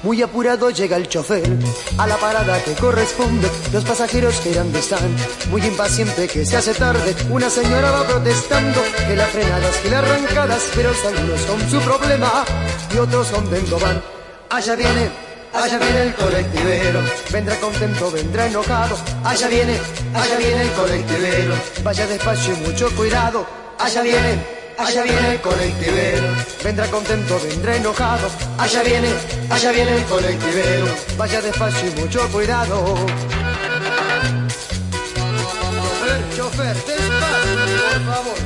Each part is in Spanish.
Muy apurado llega el chofer a la parada que corresponde. Los pasajeros mirando están, muy impaciente que se hace tarde. Una señora va protestando que las frenadas y las arrancadas, pero algunos son su problema y otros son de van. Allá viene el colectivero, vendrá contento, vendrá enojado. Allá viene el colectivero, vaya despacio y mucho cuidado. Allá viene el colectivero, vendrá contento, vendrá enojado. Allá viene el colectivero, vaya despacio y mucho cuidado. Chofer, despacio, por favor.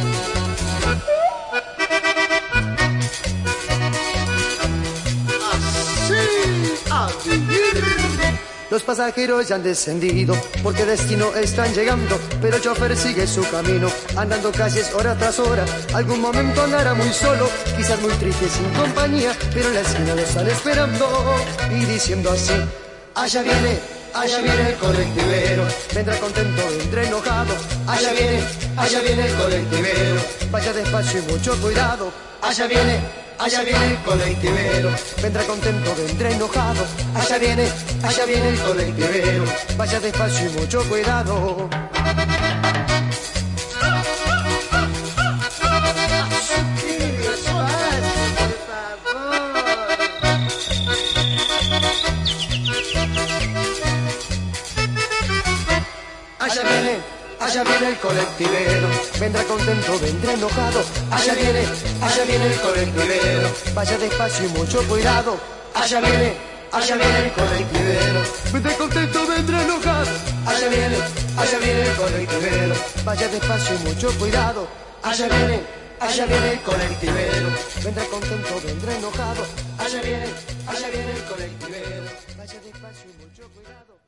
Los pasajeros ya han descendido porque destino están llegando, pero el chofer sigue su camino, andando calles hora tras hora. Algún momento andará muy solo, quizás muy triste sin compañía, pero en la esquina lo están esperando y diciendo así: allá viene el colectivero, vendrá contento, vendrá enojado. Allá viene el colectivero, vaya despacio y mucho cuidado. Allá viene el colectivero, vendrá contento, vendrá enojado. Allá viene el colectivero, vaya despacio y mucho cuidado. Allá viene el colectivero, vendrá contento, vendrá enojado. Allá viene el colectivero, vaya despacio y mucho cuidado. Allá viene el colectivero, vendrá contento, vendrá enojado. Allá viene el colectivero, vaya despacio y mucho cuidado. Allá viene el colectivero, vendrá contento, vendrá enojado. Allá viene el colectivero, vaya despacio y mucho cuidado.